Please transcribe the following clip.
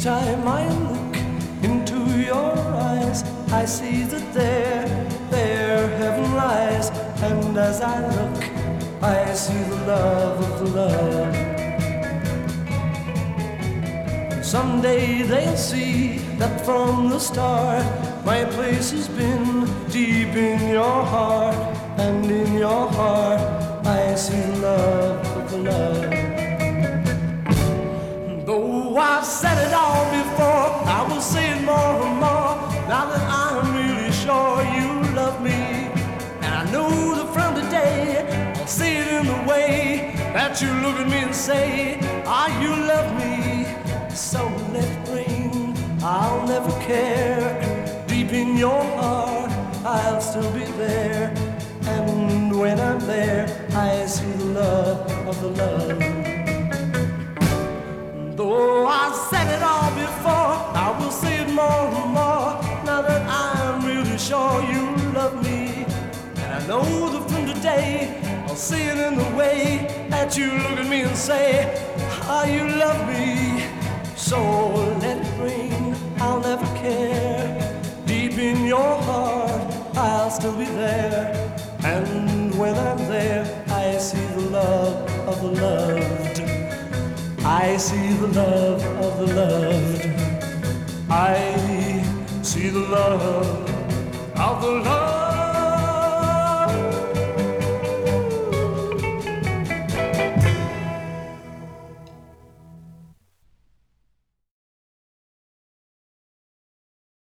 time I look into your eyes, I see that there heaven lies. And as I look, I see the love of the love. Someday they'll see that from the start my place has been deep in your heart. And in your heart I see the love of the love. Though I've said it all before, I will say it more and more, now that I'm really sure you love me. And I know that from today I'll see it in the way that you look at me and say, ah, you love me. So let it rain, I'll never care. Deep in your heart I'll still be there. And when I'm there I see the love of the love. Though I've said it all before, I will say it more and more, now that I'm really sure you love me. And I know that from today I'll see it in the way that you look at me and say, ah, you love me. So let it rain, I'll never care. Deep in your heart I'll still be there. And when I'm there I see the love of the loved. I see the love of the loved. I see the love of the loved.